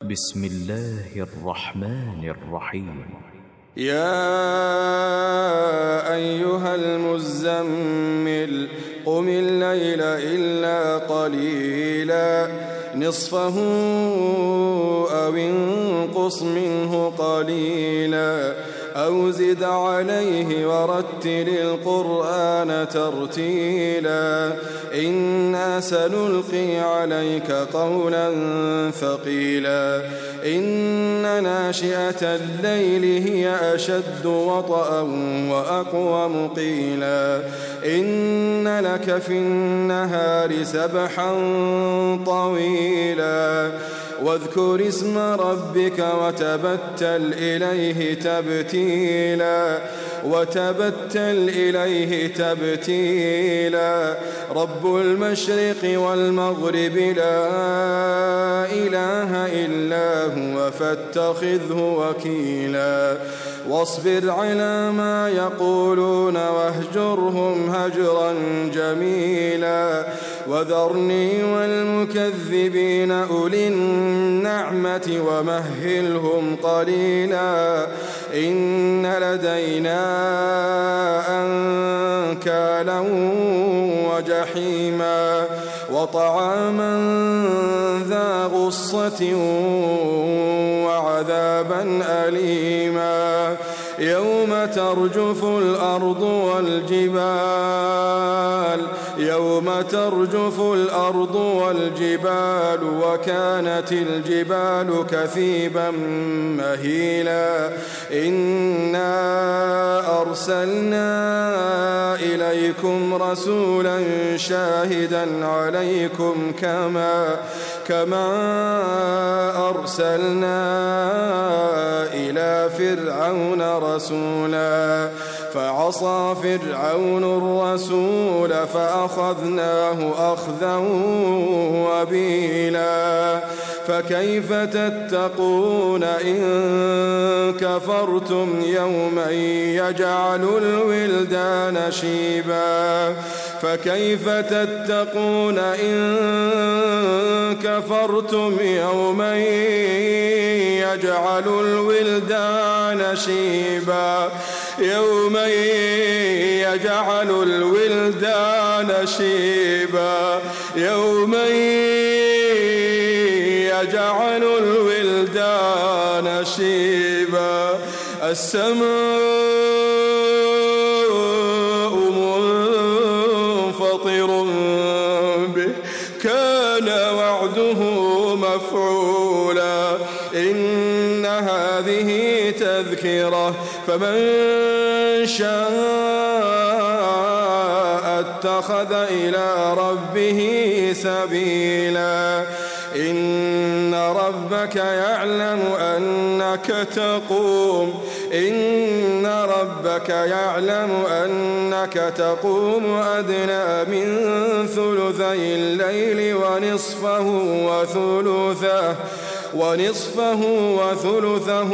بسم الله الرحمن الرحيم. يا أيها المزمل قم الليل إلا قليلا نصفه أو انقص منه قليلا أو زد عليه ورتل القرآن ترتيلا إنا سنلقي عليك قولا ثقيلا إن ناشئة الليل هي أشد وطئا وأقوم قيلا إن لك في النهار سبحا طويلا واذكر اسم ربك وتبتل إليه تبتيلا رب المشرق والمغرب لا إله إلا هو فاتخذه وكيلا واصبر على ما يقولون واهجرهم هجرا جميلا وذرني والمكذبين أولي النعمة ومهلهم قليلا إن لدينا أنكالا وجحيما وطعاما ذا غصة وعذابا أليما يوم ترجف الأرض والجبال وكانت الجبال كثيبا مهيلا إنا أرسلنا إليكم رسولا شاهدا عليكم كما أرسلنا إلى فرعون رسولا فعصى فرعون الرسول فأخذناه أخذا وبيلا فكيف تتقون إن كفرتم يوما يجعل الولدان شيبا فكيف تتقون إن كفرتم يوما يجعل الولدان شيبا يوما يجعل الولدان شيبا يوما يجعل الولدان شيبا السماء منفطر به كان وعده مفعولا إن هذه تذكرة فمن شاء اتخذ إلى ربه سبيلا إن ربك يعلم أنك تقوم أدنى من ثلثي الليل ونصفه وثلثه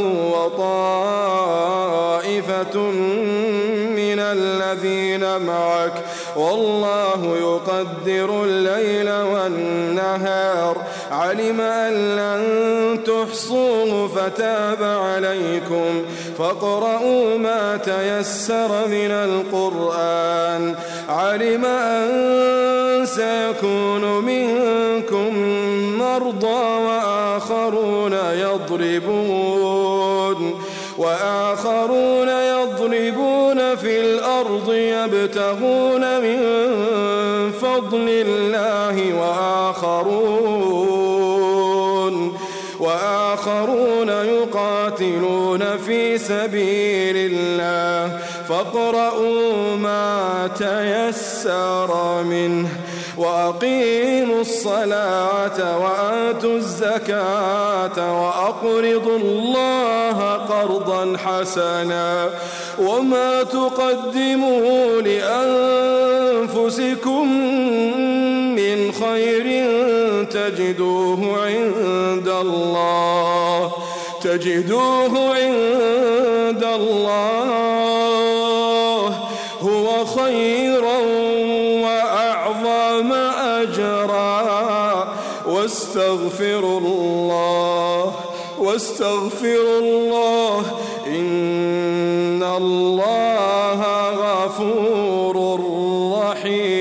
وطائفة من الذين معك والله يقدر الليل والنهار علم أن لن تحصوه فتاب عليكم فاقرؤوا ما تيسر من القرآن علم أن سيكون منكم مرضى وآخرون يضربون في الأرض يبتغون من فضل الله وآخرون يقاتلون في سبيل الله فاقرؤوا ما تيسر منه وأقيموا الصلاة وآتوا الزكاة وأقرضوا الله قرضا حسنا وما تقدموا لأنفسكم من خير تجدوه عند الله هو خيرا وأعظم أجرا واستغفروا الله واستغفروا الله إن الله غفور رحيم.